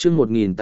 chương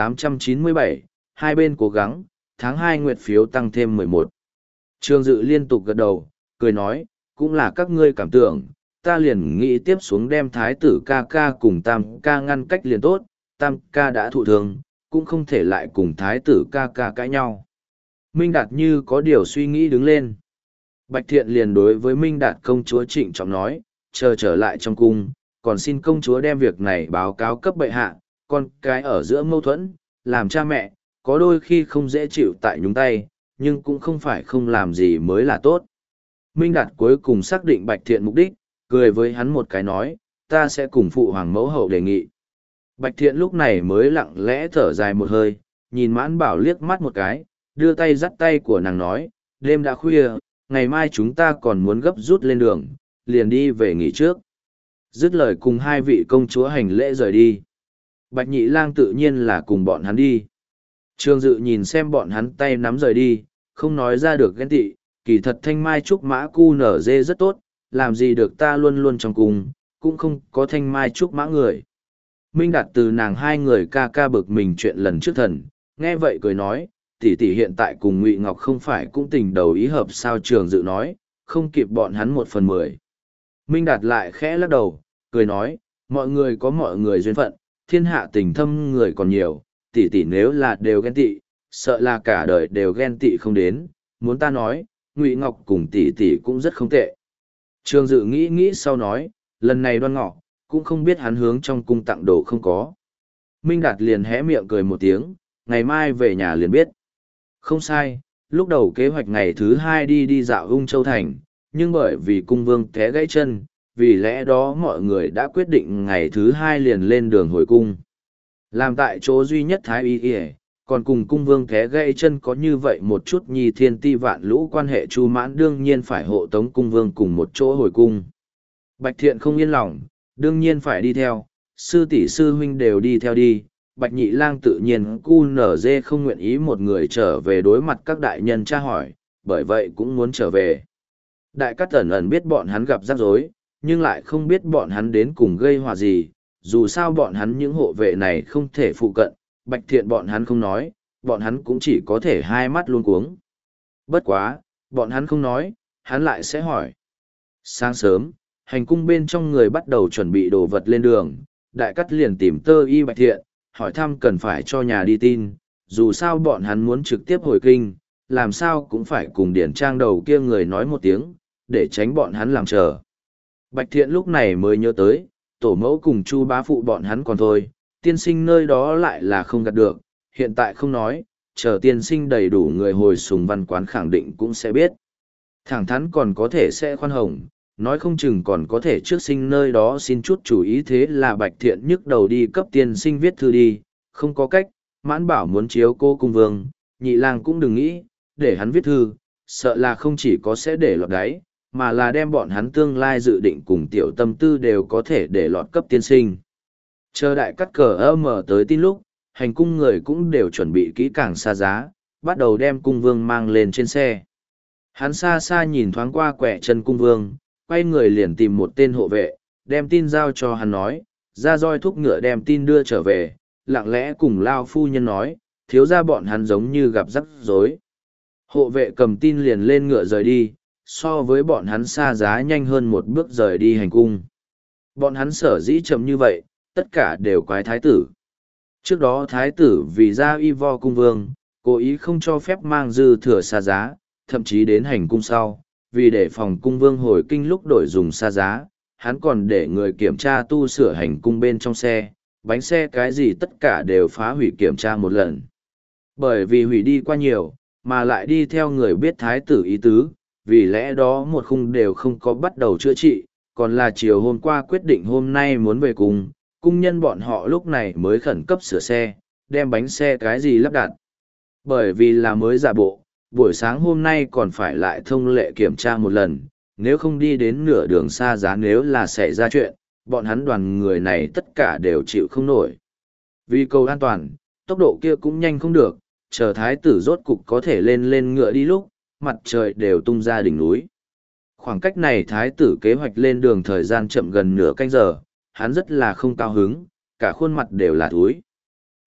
1897, hai bên cố gắng, tháng 2 nguyệt phiếu tăng thêm 11. Trương Dự liên tục gật đầu, cười nói, cũng là các ngươi cảm tưởng, ta liền nghĩ tiếp xuống đem thái tử ca ca cùng tam ca ngăn cách liền tốt, tam ca đã thụ thương, cũng không thể lại cùng thái tử ca ca cãi nhau. Minh Đạt như có điều suy nghĩ đứng lên. Bạch Thiện liền đối với Minh Đạt công chúa trịnh trọng nói, chờ trở lại trong cung, còn xin công chúa đem việc này báo cáo cấp bệ hạ, con cái ở giữa mâu thuẫn, làm cha mẹ, có đôi khi không dễ chịu tại nhúng tay, nhưng cũng không phải không làm gì mới là tốt. Minh Đạt cuối cùng xác định Bạch Thiện mục đích, cười với hắn một cái nói, ta sẽ cùng phụ hoàng mẫu hậu đề nghị. Bạch Thiện lúc này mới lặng lẽ thở dài một hơi, nhìn Mãn Bảo liếc mắt một cái, đưa tay dắt tay của nàng nói, đêm đã khuya, ngày mai chúng ta còn muốn gấp rút lên đường, liền đi về nghỉ trước. Dứt lời cùng hai vị công chúa hành lễ rời đi. Bạch Nhị Lang tự nhiên là cùng bọn hắn đi. Trương Dự nhìn xem bọn hắn tay nắm rời đi, không nói ra được ghen tị, kỳ thật thanh mai trúc mã cu nở dê rất tốt, làm gì được ta luôn luôn trong cùng, cũng không có thanh mai trúc mã người. Minh Đạt từ nàng hai người ca ca bực mình chuyện lần trước thần, nghe vậy cười nói, tỷ tỷ hiện tại cùng Ngụy Ngọc không phải cũng tình đầu ý hợp sao. Trường Dự nói, không kịp bọn hắn 1/10. Minh Đạt lại khẽ lắc đầu, cười nói, mọi người có mọi người duyên phận, thiên hạ tình thâm người còn nhiều, tỷ tỷ nếu là đều ghen tị, sợ là cả đời đều ghen tị không đến, muốn ta nói, Ngụy Ngọc cùng tỷ tỷ cũng rất không tệ. Trường Dự nghĩ nghĩ sau nói, lần này Đoan Ngọ, cũng không biết hắn hướng trong cung tặng đồ không có. Minh Đạt liền hé miệng cười một tiếng, ngày mai về nhà liền biết. Không sai, lúc đầu kế hoạch ngày thứ 2 đi dạo Ung Châu Thành, nhưng bởi vì cung vương té gãy chân, vì lẽ đó mọi người đã quyết định ngày thứ 2 liền lên đường hồi cung. Làm tại chỗ duy nhất Thái Y, còn cùng cung vương té gãy chân có như vậy một chút nhi thiên ti vạn lũ quan hệ Chu Mãn đương nhiên phải hộ tống cung vương cùng một chỗ hồi cung. Bạch Thiện không yên lòng, đương nhiên phải đi theo, sư tỷ sư huynh đều đi theo đi. Bạch Nhị Lang tự nhiên cu nở dê không nguyện ý một người trở về đối mặt các đại nhân tra hỏi, bởi vậy cũng muốn trở về. Đại Cát ẩn ẩn biết bọn hắn gặp rắc rối, nhưng lại không biết bọn hắn đến cùng gây họa gì, dù sao bọn hắn những hộ vệ này không thể phụ cận, Bạch Thiện bọn hắn không nói, bọn hắn cũng chỉ có thể hai mắt luôn cuống. Bất quá, bọn hắn không nói, hắn lại sẽ hỏi. Sáng sớm, hành cung bên trong người bắt đầu chuẩn bị đồ vật lên đường, Đại Cát liền tìm Tơ Y Bạch Thiện, hỏi thăm cần phải cho nhà đi tin, dù sao bọn hắn muốn trực tiếp hồi kinh, làm sao cũng phải cùng Điển Trang đầu kia người nói một tiếng, để tránh bọn hắn làm chờ. Bạch Thiện lúc này mới nhớ tới, tổ mẫu cùng Chu bá phụ bọn hắn còn thôi, tiên sinh nơi đó lại là không gạt được, hiện tại không nói, chờ tiên sinh đầy đủ người hồi Sùng Văn Quán khẳng định cũng sẽ biết. Thẳng thắn còn có thể sẽ khoan hồng, nói không chừng còn có thể trước sinh nơi đó xin chút chủ ý. Thế là Bạch Thiện nhức đầu đi cấp tiên sinh viết thư đi, không có cách, Mãn Bảo muốn chiếu cô cung vương, Nhị Lang cũng đừng nghĩ, để hắn viết thư, sợ là không chỉ có sẽ để lọt đáy, mà là đem bọn hắn tương lai dự định cùng tiểu tâm tư đều có thể để lọt cấp tiên sinh. Chờ Đại Cát cờ mở tới tin lúc, hành cung người cũng đều chuẩn bị kỹ càng xa giá, bắt đầu đem cung vương mang lên trên xe. Hắn xa xa nhìn thoáng qua quẻ chân cung vương, quay người liền tìm một tên hộ vệ, đem tin giao cho hắn nói, ra roi thúc ngựa đem tin đưa trở về, lặng lẽ cùng Lao phu nhân nói, thiếu ra bọn hắn giống như gặp rắc rối. Hộ vệ cầm tin liền lên ngựa rời đi, so với bọn hắn xa giá nhanh hơn một bước rời đi hành cung. Bọn hắn sở dĩ chậm như vậy, tất cả đều quái thái tử. Trước đó thái tử vì ra y vo cung vương, cố ý không cho phép mang dư thừa xa giá, thậm chí đến hành cung sau, vì để phòng cung vương hồi kinh lúc đổi dùng xa giá, hắn còn để người kiểm tra tu sửa hành cung bên trong xe, bánh xe cái gì tất cả đều phá hủy kiểm tra một lần. Bởi vì hủy đi qua nhiều, mà lại đi theo người biết thái tử ý tứ, vì lẽ đó một khung đều không có bắt đầu chữa trị, còn là chiều hôm qua quyết định hôm nay muốn về cùng, cung nhân bọn họ lúc này mới khẩn cấp sửa xe, đem bánh xe cái gì lắp đặt. Bởi vì là mới giả bộ, buổi sáng hôm nay còn phải lại thông lệ kiểm tra một lần, nếu không đi đến nửa đường xa giá nếu là xảy ra chuyện, bọn hắn đoàn người này tất cả đều chịu không nổi. Vì cầu an toàn, tốc độ kia cũng nhanh không được, chờ thái tử rốt cục có thể lên ngựa đi lúc, mặt trời đều tung ra đỉnh núi. Khoảng cách này thái tử kế hoạch lên đường thời gian chậm gần nửa canh giờ, hắn rất là không cao hứng, cả khuôn mặt đều là thúi.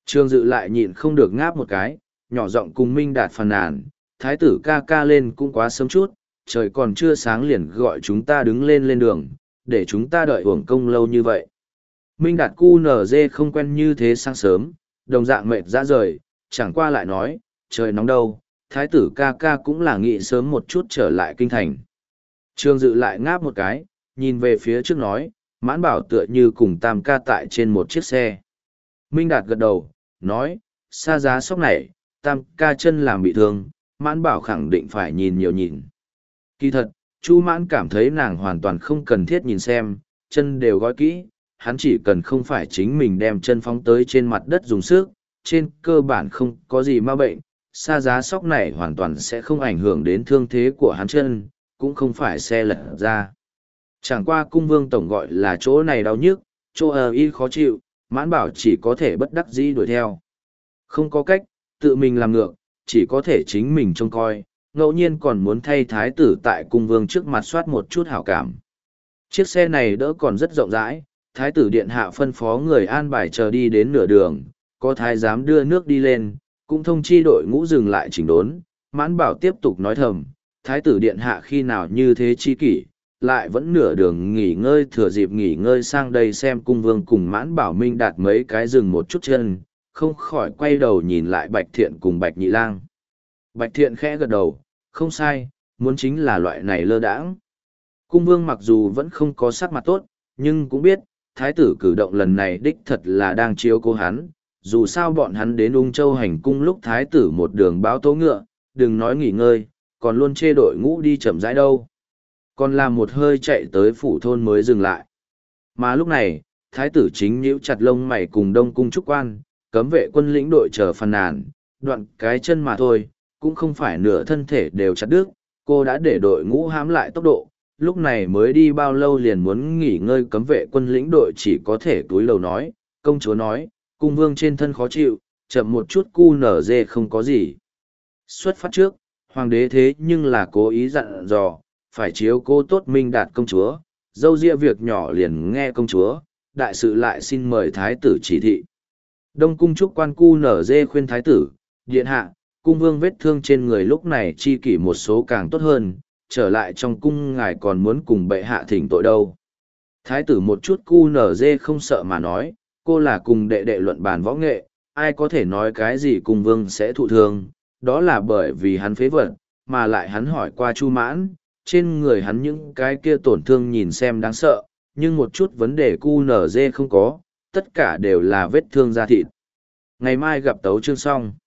Trương Dự lại nhịn không được ngáp một cái, nhỏ giọng cùng Minh Đạt phàn nàn, thái tử ca ca lên cũng quá sớm chút, trời còn chưa sáng liền gọi chúng ta đứng lên đường, để chúng ta đợi uổng công lâu như vậy. Minh Đạt cu nở dê không quen như thế sáng sớm, đồng dạng mệt ra rời, chẳng qua lại nói, trời nóng đâu, thái tử ca ca cũng là nghĩ sớm một chút trở lại kinh thành. Trương Dự lại ngáp một cái, nhìn về phía trước nói, Mãn Bảo tựa như cùng Tam ca tại trên một chiếc xe. Minh Đạt gật đầu, nói, xa giá sóc này, Tam ca chân làm bị thương, Mãn Bảo khẳng định phải nhìn nhiều nhìn. Kỳ thật, Chu Mãn cảm thấy nàng hoàn toàn không cần thiết nhìn xem, chân đều gói kỹ, hắn chỉ cần không phải chính mình đem chân phóng tới trên mặt đất dùng sức, trên cơ bản không có gì ma bệnh, xa giá sóc này hoàn toàn sẽ không ảnh hưởng đến thương thế của hắn chân, cũng không phải xe lật ra. Chẳng qua cung vương tổng gọi là chỗ này đau nhức, chỗ y khó chịu, Mãn Bảo chỉ có thể bất đắc dĩ đuổi theo. Không có cách, tự mình làm ngược, chỉ có thể chính mình trông coi, ngẫu nhiên còn muốn thay thái tử tại cung vương trước mặt soát một chút hảo cảm. Chiếc xe này đỡ còn rất rộng rãi, thái tử điện hạ phân phó người an bài chờ đi đến nửa đường, có thái giám đưa nước đi lên, cũng thông chi đội ngũ dừng lại chỉnh đốn. Mãn Bảo tiếp tục nói thầm, thái tử điện hạ khi nào như thế chi kỷ, lại vẫn nửa đường nghỉ ngơi, thừa dịp nghỉ ngơi sang đây xem cung vương cùng Mãn Bảo Minh Đạt mấy cái dừng một chút chân, không khỏi quay đầu nhìn lại Bạch Thiện cùng Bạch Nhị Lang. Bạch Thiện khẽ gật đầu, không sai, muốn chính là loại này lơ đãng. Cung vương mặc dù vẫn không có sắc mặt tốt, nhưng cũng biết, thái tử cử động lần này đích thật là đang chiếu cố hắn, dù sao bọn hắn đến Ung Châu hành cung lúc thái tử một đường báo tố ngựa, đừng nói nghỉ ngơi, còn luôn chê đội ngũ đi chậm rãi đâu. Còn làm một hơi chạy tới phủ thôn mới dừng lại. Mà lúc này, thái tử chính nhíu chặt lông mày cùng Đông Cung trúc quan, cấm vệ quân lĩnh đội chờ phàn nàn, đoạn cái chân mà thôi, cũng không phải nửa thân thể đều chặt đứt, cô đã để đội ngũ hãm lại tốc độ, lúc này mới đi bao lâu liền muốn nghỉ ngơi, cấm vệ quân lĩnh đội chỉ có thể túi lầu nói, công chúa nói, cung vương trên thân khó chịu, chậm một chút cu nở dê không có gì. Xuất phát trước, hoàng đế thế nhưng là cố ý dặn dò, phải chiếu cố tốt Minh Đạt công chúa, dâu ria việc nhỏ liền nghe công chúa, đại sự lại xin mời thái tử chỉ thị. Đông cung trúc quan cu nở dê khuyên thái tử, điện hạ, cung vương vết thương trên người lúc này chi kỷ một số càng tốt hơn, trở lại trong cung ngài còn muốn cùng bệ hạ thỉnh tội đâu. Thái tử một chút cu nở dê không sợ mà nói, cô là cùng đệ đệ luận bàn võ nghệ, ai có thể nói cái gì cung vương sẽ thụ thương, đó là bởi vì hắn phế vật, mà lại hắn hỏi qua Chu Mãn, trên người hắn những cái kia tổn thương nhìn xem đáng sợ, nhưng một chút vấn đề cu nở dê không có, tất cả đều là vết thương da thịt. Ngày mai gặp tấu chương xong.